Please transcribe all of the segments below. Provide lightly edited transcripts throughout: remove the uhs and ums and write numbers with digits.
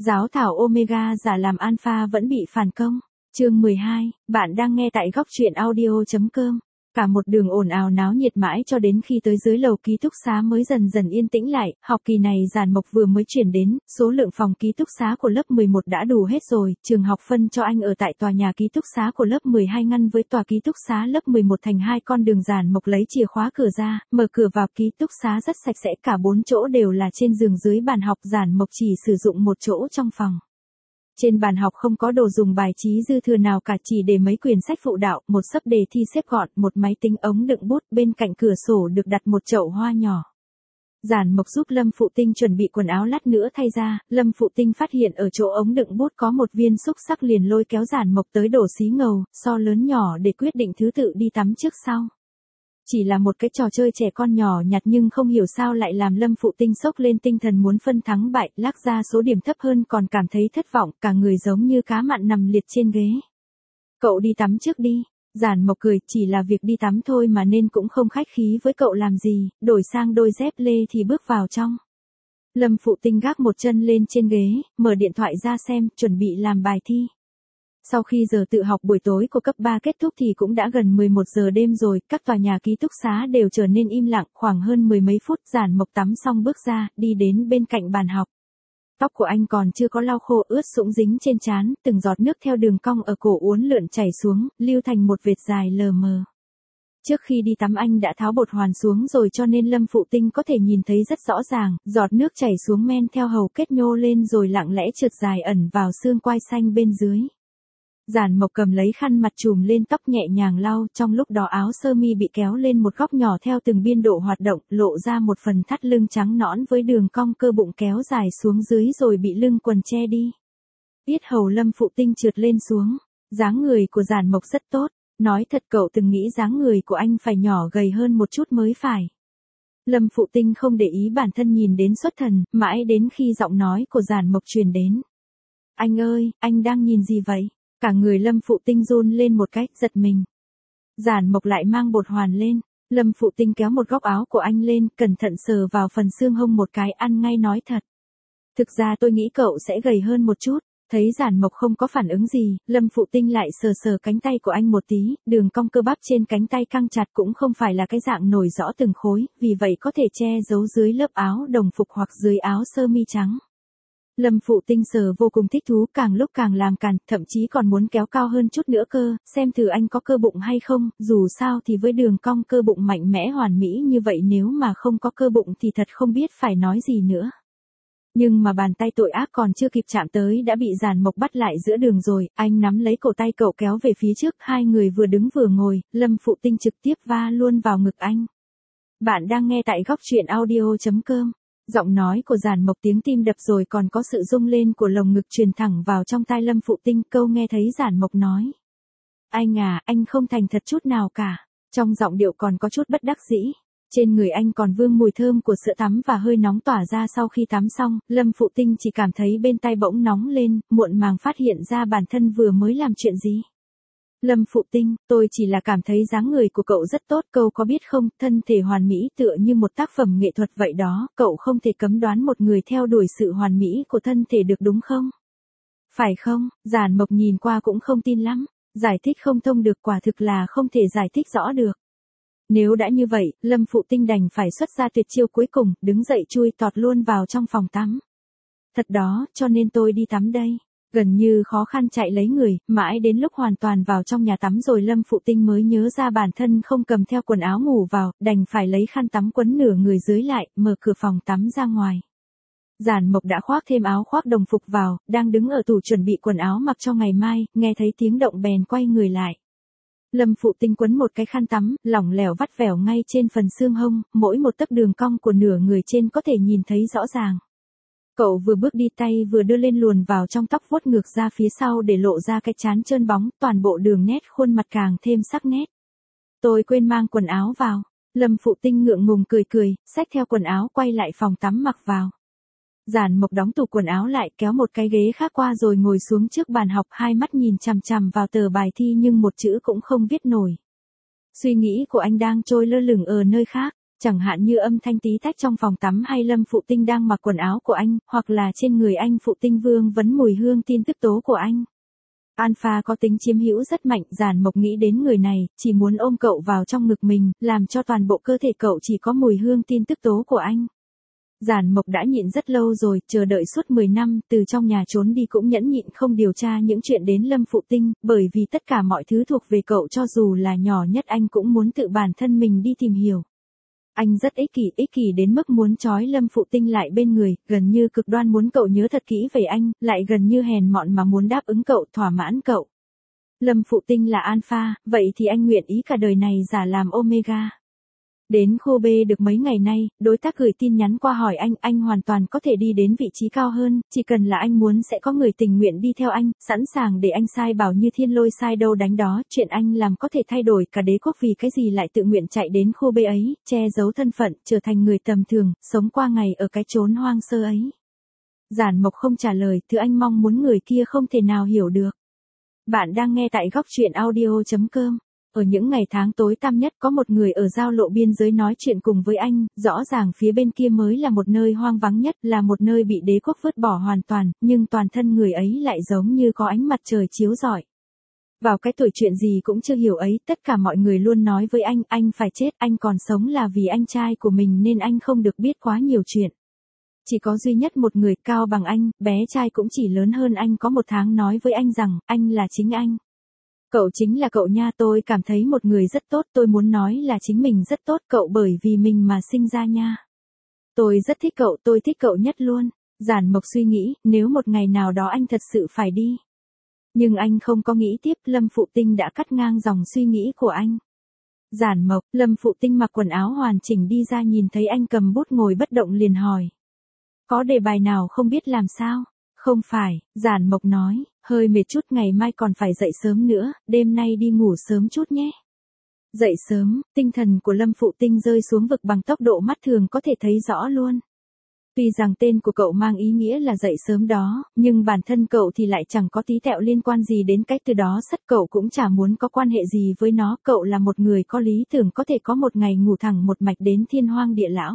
Giáo thảo Omega giả làm Alpha vẫn bị phản công. Chương 12, bạn đang nghe tại góc truyện audio.com. Cả một đường ồn ào náo nhiệt mãi cho đến khi tới dưới lầu ký túc xá mới dần dần yên tĩnh lại. Học kỳ này Giản Mộc vừa mới chuyển đến, số lượng phòng ký túc xá của lớp 11 đã đủ hết rồi. Trường học phân cho anh ở tại tòa nhà ký túc xá của lớp 12 ngăn với tòa ký túc xá lớp 11 thành hai con đường. Giản Mộc lấy chìa khóa cửa ra, mở cửa vào ký túc xá rất sạch sẽ, cả 4 chỗ đều là trên giường dưới bàn học. Giản Mộc chỉ sử dụng một chỗ trong phòng. Trên bàn học không có đồ dùng bài trí dư thừa nào cả, chỉ để mấy quyển sách phụ đạo, một xấp đề thi xếp gọn, một máy tính ống đựng bút, bên cạnh cửa sổ được đặt một chậu hoa nhỏ. Giản Mộc giúp Lâm Phụ Tinh chuẩn bị quần áo lát nữa thay ra, Lâm Phụ Tinh phát hiện ở chỗ ống đựng bút có một viên xúc xắc liền lôi kéo Giản Mộc tới đổ xí ngầu, so lớn nhỏ để quyết định thứ tự đi tắm trước sau. Chỉ là một cái trò chơi trẻ con nhỏ nhặt nhưng không hiểu sao lại làm Lâm Phụ Tinh sốc lên tinh thần muốn phân thắng bại, lắc ra số điểm thấp hơn còn cảm thấy thất vọng, cả người giống như cá mặn nằm liệt trên ghế. Cậu đi tắm trước đi. Giản Mộc cười, chỉ là việc đi tắm thôi mà nên cũng không khách khí với cậu làm gì, đổi sang đôi dép lê thì bước vào trong. Lâm Phụ Tinh gác một chân lên trên ghế, mở điện thoại ra xem, chuẩn bị làm bài thi. Sau khi giờ tự học buổi tối của cấp 3 kết thúc thì cũng đã gần 11 giờ đêm rồi, các tòa nhà ký túc xá đều trở nên im lặng, khoảng hơn 10 mấy phút Giản Mộc tắm xong bước ra, đi đến bên cạnh bàn học. Tóc của anh còn chưa có lau khô, ướt sũng dính trên trán, từng giọt nước theo đường cong ở cổ uốn lượn chảy xuống, lưu thành một vệt dài lờ mờ. Trước khi đi tắm anh đã tháo bột hoàn xuống rồi cho nên Lâm Phụ Tinh có thể nhìn thấy rất rõ ràng, giọt nước chảy xuống men theo hầu kết nhô lên rồi lặng lẽ trượt dài ẩn vào xương quai xanh bên dưới. Giản Mộc cầm lấy khăn mặt trùm lên tóc nhẹ nhàng lau, trong lúc đó áo sơ mi bị kéo lên một góc nhỏ theo từng biên độ hoạt động, lộ ra một phần thắt lưng trắng nõn với đường cong cơ bụng kéo dài xuống dưới rồi bị lưng quần che đi. Yết hầu Lâm Phụ Tinh trượt lên xuống, dáng người của Giản Mộc rất tốt, nói thật cậu từng nghĩ dáng người của anh phải nhỏ gầy hơn một chút mới phải. Lâm Phụ Tinh không để ý bản thân nhìn đến xuất thần, mãi đến khi giọng nói của Giản Mộc truyền đến. Anh ơi, anh đang nhìn gì vậy? Cả người Lâm Phụ Tinh run lên một cái, giật mình. Giản Mộc lại mang bột hoàn lên, Lâm Phụ Tinh kéo một góc áo của anh lên, cẩn thận sờ vào phần xương hông một cái, ăn ngay nói thật. Thực ra tôi nghĩ cậu sẽ gầy hơn một chút. Thấy Giản Mộc không có phản ứng gì, Lâm Phụ Tinh lại sờ sờ cánh tay của anh một tí, đường cong cơ bắp trên cánh tay căng chặt cũng không phải là cái dạng nổi rõ từng khối, vì vậy có thể che giấu dưới lớp áo đồng phục hoặc dưới áo sơ mi trắng. Lâm Phụ Tinh sờ vô cùng thích thú, càng lúc càng làm càn, thậm chí còn muốn kéo cao hơn chút nữa cơ, xem thử anh có cơ bụng hay không, dù sao thì với đường cong cơ bụng mạnh mẽ hoàn mỹ như vậy nếu mà không có cơ bụng thì thật không biết phải nói gì nữa. Nhưng mà bàn tay tội ác còn chưa kịp chạm tới đã bị Giản Mộc bắt lại giữa đường rồi, anh nắm lấy cổ tay cậu kéo về phía trước, hai người vừa đứng vừa ngồi, Lâm Phụ Tinh trực tiếp va luôn vào ngực anh. Bạn đang nghe tại góc truyện audio.com. Giọng nói của Giản Mộc tiếng tim đập rồi còn có sự rung lên của lồng ngực truyền thẳng vào trong tai Lâm Phụ Tinh, câu nghe thấy Giản Mộc nói. Anh à, anh không thành thật chút nào cả. Trong giọng điệu còn có chút bất đắc dĩ. Trên người anh còn vương mùi thơm của sữa tắm và hơi nóng tỏa ra sau khi tắm xong, Lâm Phụ Tinh chỉ cảm thấy bên tai bỗng nóng lên, muộn màng phát hiện ra bản thân vừa mới làm chuyện gì. Lâm Phụ Tinh, tôi chỉ là cảm thấy dáng người của cậu rất tốt, cậu có biết không, thân thể hoàn mỹ tựa như một tác phẩm nghệ thuật vậy đó, cậu không thể cấm đoán một người theo đuổi sự hoàn mỹ của thân thể được đúng không? Phải không? Giản Mộc nhìn qua cũng không tin lắm, giải thích không thông được, quả thực là không thể giải thích rõ được. Nếu đã như vậy, Lâm Phụ Tinh đành phải xuất ra tuyệt chiêu cuối cùng, đứng dậy chui tọt luôn vào trong phòng tắm. Thật đó, cho nên tôi đi tắm đây. Gần như khó khăn chạy lấy người, mãi đến lúc hoàn toàn vào trong nhà tắm rồi Lâm Phụ Tinh mới nhớ ra bản thân không cầm theo quần áo ngủ vào, đành phải lấy khăn tắm quấn nửa người dưới lại, mở cửa phòng tắm ra ngoài. Giản Mộc đã khoác thêm áo khoác đồng phục vào, đang đứng ở tủ chuẩn bị quần áo mặc cho ngày mai, nghe thấy tiếng động bèn quay người lại. Lâm Phụ Tinh quấn một cái khăn tắm, lỏng lẻo vắt vẻo ngay trên phần xương hông, mỗi một tấc đường cong của nửa người trên có thể nhìn thấy rõ ràng. Cậu vừa bước đi tay vừa đưa lên luồn vào trong tóc vuốt ngược ra phía sau để lộ ra cái trán trơn bóng, toàn bộ đường nét khuôn mặt càng thêm sắc nét. Tôi quên mang quần áo vào. Lâm Phụ Tinh ngượng ngùng cười cười, xách theo quần áo quay lại phòng tắm mặc vào. Giản Mộc đóng tủ quần áo lại, kéo một cái ghế khác qua rồi ngồi xuống trước bàn học, hai mắt nhìn chằm chằm vào tờ bài thi nhưng một chữ cũng không viết nổi. Suy nghĩ của anh đang trôi lơ lửng ở nơi khác. Chẳng hạn như âm thanh tí tách trong phòng tắm hay Lâm Phụ Tinh đang mặc quần áo của anh, hoặc là trên người anh Phụ Tinh vương vấn mùi hương tin tức tố của anh. Alpha có tính chiếm hữu rất mạnh, Giản Mộc nghĩ đến người này, chỉ muốn ôm cậu vào trong ngực mình, làm cho toàn bộ cơ thể cậu chỉ có mùi hương tin tức tố của anh. Giản Mộc đã nhịn rất lâu rồi, chờ đợi suốt 10 năm, từ trong nhà trốn đi cũng nhẫn nhịn không điều tra những chuyện đến Lâm Phụ Tinh, bởi vì tất cả mọi thứ thuộc về cậu cho dù là nhỏ nhất anh cũng muốn tự bản thân mình đi tìm hiểu. Anh rất ích kỷ đến mức muốn trói Lâm Phụ Tinh lại bên người, gần như cực đoan muốn cậu nhớ thật kỹ về anh, lại gần như hèn mọn mà muốn đáp ứng cậu, thỏa mãn cậu. Lâm Phụ Tinh là alpha, vậy thì anh nguyện ý cả đời này giả làm omega. Đến khu B được mấy ngày nay, đối tác gửi tin nhắn qua hỏi anh hoàn toàn có thể đi đến vị trí cao hơn, chỉ cần là anh muốn sẽ có người tình nguyện đi theo anh, sẵn sàng để anh sai bảo như thiên lôi sai đâu đánh đó, chuyện anh làm có thể thay đổi cả đế quốc vì cái gì lại tự nguyện chạy đến khu B ấy, che giấu thân phận, trở thành người tầm thường, sống qua ngày ở cái chốn hoang sơ ấy. Giản Mộc không trả lời, thứ anh mong muốn người kia không thể nào hiểu được. Bạn đang nghe tại góc truyện audio.com. Ở những ngày tháng tối tăm nhất có một người ở giao lộ biên giới nói chuyện cùng với anh, rõ ràng phía bên kia mới là một nơi hoang vắng nhất, là một nơi bị đế quốc vứt bỏ hoàn toàn, nhưng toàn thân người ấy lại giống như có ánh mặt trời chiếu rọi. Vào cái tuổi chuyện gì cũng chưa hiểu ấy, tất cả mọi người luôn nói với anh phải chết, anh còn sống là vì anh trai của mình nên anh không được biết quá nhiều chuyện. Chỉ có duy nhất một người cao bằng anh, bé trai cũng chỉ lớn hơn anh có 1 tháng nói với anh rằng, anh là chính anh. Cậu chính là cậu nha, tôi cảm thấy một người rất tốt, tôi muốn nói là chính mình rất tốt, cậu bởi vì mình mà sinh ra nha. Tôi rất thích cậu, tôi thích cậu nhất luôn. Giản Mộc suy nghĩ, nếu một ngày nào đó anh thật sự phải đi. Nhưng anh không có nghĩ tiếp, Lâm Phụ Tinh đã cắt ngang dòng suy nghĩ của anh. Giản Mộc, Lâm Phụ Tinh mặc quần áo hoàn chỉnh đi ra nhìn thấy anh cầm bút ngồi bất động liền hỏi. Có đề bài nào không biết làm sao? Không phải, Giản Mộc nói, hơi mệt chút, ngày mai còn phải dậy sớm nữa, đêm nay đi ngủ sớm chút nhé. Dậy sớm, tinh thần của Lâm Phụ Tinh rơi xuống vực bằng tốc độ mắt thường có thể thấy rõ luôn. Tuy rằng tên của cậu mang ý nghĩa là dậy sớm đó, nhưng bản thân cậu thì lại chẳng có tí tẹo liên quan gì đến cái từ đó, sắt cậu cũng chả muốn có quan hệ gì với nó, cậu là một người có lý tưởng có thể có một ngày ngủ thẳng một mạch đến thiên hoang địa lão.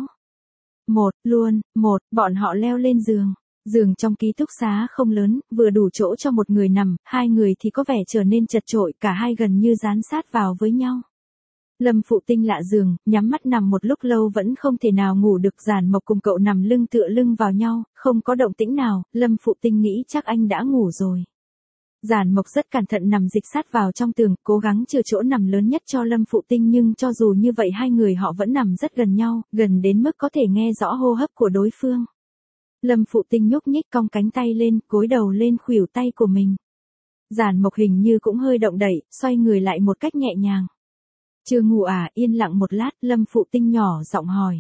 Bọn họ leo lên giường. Giường trong ký túc xá không lớn, vừa đủ chỗ cho một người nằm, 2 người thì có vẻ trở nên chật chội, cả hai gần như dán sát vào với nhau. Lâm Phụ Tinh lạ giường, nhắm mắt nằm một lúc lâu vẫn không thể nào ngủ được, Giản Mộc cùng cậu nằm lưng tựa lưng vào nhau, không có động tĩnh nào, Lâm Phụ Tinh nghĩ chắc anh đã ngủ rồi. Giản Mộc rất cẩn thận nằm dịch sát vào trong tường, cố gắng chừa chỗ nằm lớn nhất cho Lâm Phụ Tinh, nhưng cho dù như vậy hai người họ vẫn nằm rất gần nhau, gần đến mức có thể nghe rõ hô hấp của đối phương. Lâm Phụ Tinh nhúc nhích cong cánh tay lên, gối đầu lên khuỷu tay của mình. Giản Mộc hình như cũng hơi động đậy, xoay người lại một cách nhẹ nhàng. Chưa ngủ à? Yên lặng một lát, Lâm Phụ Tinh nhỏ giọng hỏi.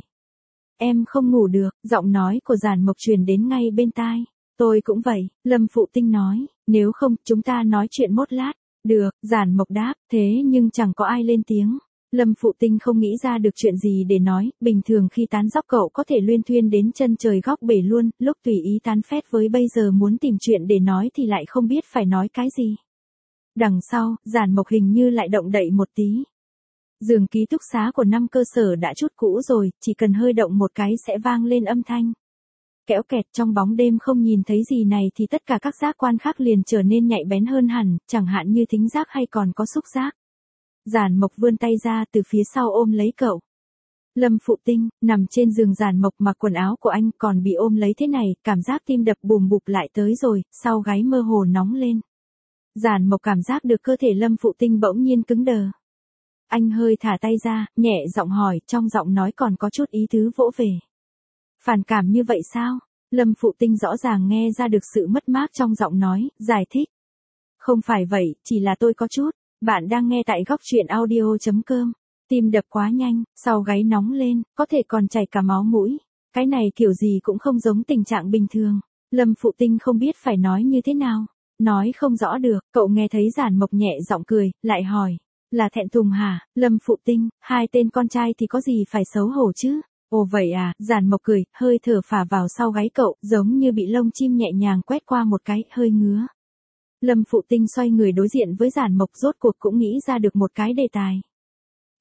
Em không ngủ được, giọng nói của Giản Mộc truyền đến ngay bên tai. Tôi cũng vậy, Lâm Phụ Tinh nói, nếu không, chúng ta nói chuyện một lát. Được, Giản Mộc đáp, thế nhưng chẳng có ai lên tiếng. Lâm Phụ Tinh không nghĩ ra được chuyện gì để nói, bình thường khi tán dóc cậu có thể luyên thuyên đến chân trời góc bể luôn, lúc tùy ý tán phét với bây giờ muốn tìm chuyện để nói thì lại không biết phải nói cái gì. Đằng sau, Giản Mộc hình như lại động đậy một tí. Giường ký túc xá của 5 cơ sở đã chút cũ rồi, chỉ cần hơi động một cái sẽ vang lên âm thanh. Kéo kẹt, trong bóng đêm không nhìn thấy gì này thì tất cả các giác quan khác liền trở nên nhạy bén hơn hẳn, chẳng hạn như thính giác hay còn có xúc giác. Giản Mộc vươn tay ra từ phía sau ôm lấy cậu. Lâm Phụ Tinh, nằm trên giường Giản Mộc mặc quần áo của anh còn bị ôm lấy thế này, cảm giác tim đập bùm bụp lại tới rồi, sau gáy mơ hồ nóng lên. Giản Mộc cảm giác được cơ thể Lâm Phụ Tinh bỗng nhiên cứng đờ. Anh hơi thả tay ra, nhẹ giọng hỏi, trong giọng nói còn có chút ý tứ vỗ về. Phản cảm như vậy sao? Lâm Phụ Tinh rõ ràng nghe ra được sự mất mát trong giọng nói, giải thích. Không phải vậy, chỉ là tôi có chút. Bạn đang nghe tại góc truyện audio.com. Tim đập quá nhanh, sau gáy nóng lên, có thể còn chảy cả máu mũi. Cái này kiểu gì cũng không giống tình trạng bình thường. Lâm Phụ Tinh không biết phải nói như thế nào. Nói không rõ được, cậu nghe thấy Giản Mộc nhẹ giọng cười, lại hỏi. Là thẹn thùng hả? Lâm Phụ Tinh, 2 tên con trai thì có gì phải xấu hổ chứ? Ồ vậy à? Giản Mộc cười, hơi thở phả vào sau gáy cậu, giống như bị lông chim nhẹ nhàng quét qua một cái, hơi ngứa. Lâm Phụ Tinh xoay người đối diện với Giản Mộc, rốt cuộc cũng nghĩ ra được một cái đề tài.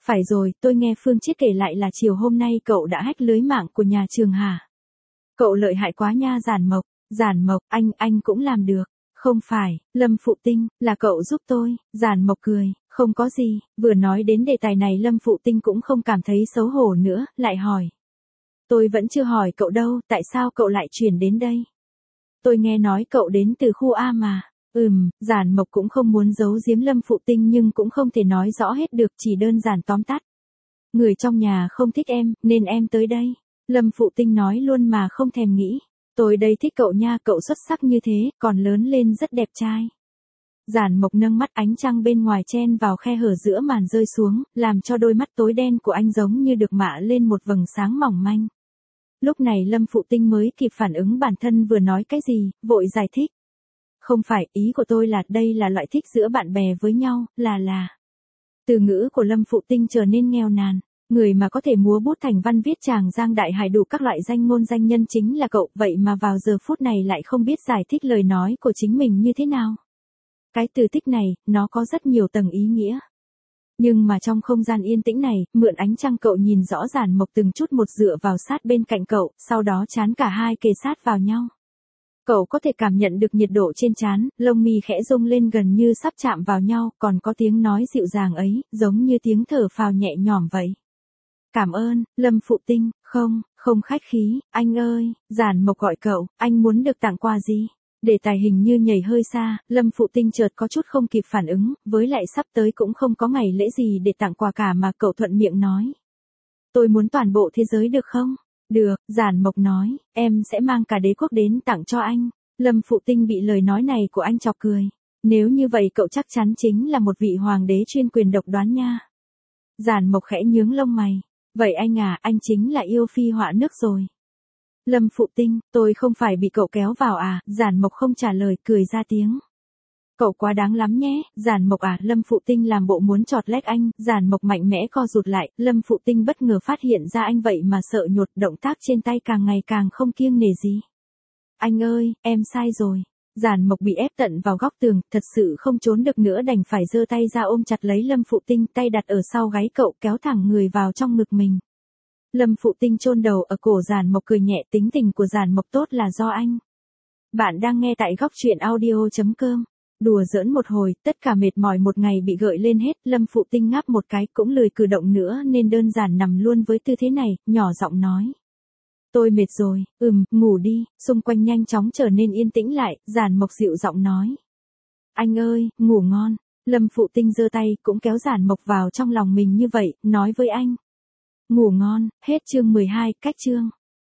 Phải rồi, tôi nghe Phương Chiết kể lại là chiều hôm nay cậu đã hack lưới mạng của nhà trường hả? Cậu lợi hại quá nha Giản Mộc. Giản Mộc, anh cũng làm được. Không phải, Lâm Phụ Tinh, là cậu giúp tôi. Giản Mộc cười, không có gì. Vừa nói đến đề tài này Lâm Phụ Tinh cũng không cảm thấy xấu hổ nữa, lại hỏi. Tôi vẫn chưa hỏi cậu đâu, tại sao cậu lại chuyển đến đây? Tôi nghe nói cậu đến từ khu A mà. Giản Mộc cũng không muốn giấu giếm Lâm Phụ Tinh nhưng cũng không thể nói rõ hết được, chỉ đơn giản tóm tắt. Người trong nhà không thích em, nên em tới đây. Lâm Phụ Tinh nói luôn mà không thèm nghĩ. Tôi đây thích cậu nha, cậu xuất sắc như thế, còn lớn lên rất đẹp trai. Giản Mộc nâng mắt, ánh trăng bên ngoài chen vào khe hở giữa màn rơi xuống, làm cho đôi mắt tối đen của anh giống như được mạ lên một vầng sáng mỏng manh. Lúc này Lâm Phụ Tinh mới kịp phản ứng bản thân vừa nói cái gì, vội giải thích. Không phải, ý của tôi là đây là loại thích giữa bạn bè với nhau, là. Từ ngữ của Lâm Phụ Tinh trở nên nghèo nàn. Người mà có thể múa bút thành văn viết tràng giang đại hải đủ các loại danh ngôn danh nhân chính là cậu, vậy mà vào giờ phút này lại không biết giải thích lời nói của chính mình như thế nào. Cái từ thích này, nó có rất nhiều tầng ý nghĩa. Nhưng mà trong không gian yên tĩnh này, mượn ánh trăng cậu nhìn rõ Giản Mộc từng chút một dựa vào sát bên cạnh cậu, sau đó trán cả hai kề sát vào nhau. Cậu có thể cảm nhận được nhiệt độ trên trán, lông mi khẽ rung lên gần như sắp chạm vào nhau, còn có tiếng nói dịu dàng ấy, giống như tiếng thở phào nhẹ nhõm vậy. Cảm ơn, Lâm Phụ Tinh, không khách khí, anh ơi, Giản Mộc gọi cậu, anh muốn được tặng quà gì? Đề tài hình như nhảy hơi xa, Lâm Phụ Tinh chợt có chút không kịp phản ứng, với lại sắp tới cũng không có ngày lễ gì để tặng quà cả mà cậu thuận miệng nói. Tôi muốn toàn bộ thế giới được không? Được, Giản Mộc nói, em sẽ mang cả đế quốc đến tặng cho anh. Lâm Phụ Tinh bị lời nói này của anh chọc cười. Nếu như vậy cậu chắc chắn chính là một vị hoàng đế chuyên quyền độc đoán nha. Giản Mộc khẽ nhướng lông mày. Vậy anh à, anh chính là yêu phi họa nước rồi. Lâm Phụ Tinh, tôi không phải bị cậu kéo vào à? Giản Mộc không trả lời, cười ra tiếng. Cậu quá đáng lắm nhé, Giản Mộc à, Lâm Phụ Tinh làm bộ muốn chọt lách anh, Giản Mộc mạnh mẽ co rụt lại, Lâm Phụ Tinh bất ngờ phát hiện ra anh vậy mà sợ nhột, động tác trên tay càng ngày càng không kiêng nể gì. Anh ơi, em sai rồi. Giản Mộc bị ép tận vào góc tường, thật sự không trốn được nữa đành phải giơ tay ra ôm chặt lấy Lâm Phụ Tinh, tay đặt ở sau gáy cậu kéo thẳng người vào trong ngực mình. Lâm Phụ Tinh chôn đầu ở cổ Giản Mộc cười nhẹ, tính tình của Giản Mộc tốt là do anh. Bạn đang nghe tại góc truyện audio.com. Đùa giỡn một hồi, tất cả mệt mỏi một ngày bị gợi lên hết, Lâm Phụ Tinh ngáp một cái cũng lười cử động nữa nên đơn giản nằm luôn với tư thế này, nhỏ giọng nói. Tôi mệt rồi, ngủ đi, xung quanh nhanh chóng trở nên yên tĩnh lại, Giản Mộc dịu giọng nói. Anh ơi, ngủ ngon. Lâm Phụ Tinh giơ tay cũng kéo Giản Mộc vào trong lòng mình như vậy, nói với anh. Ngủ ngon, hết chương 12, cách chương.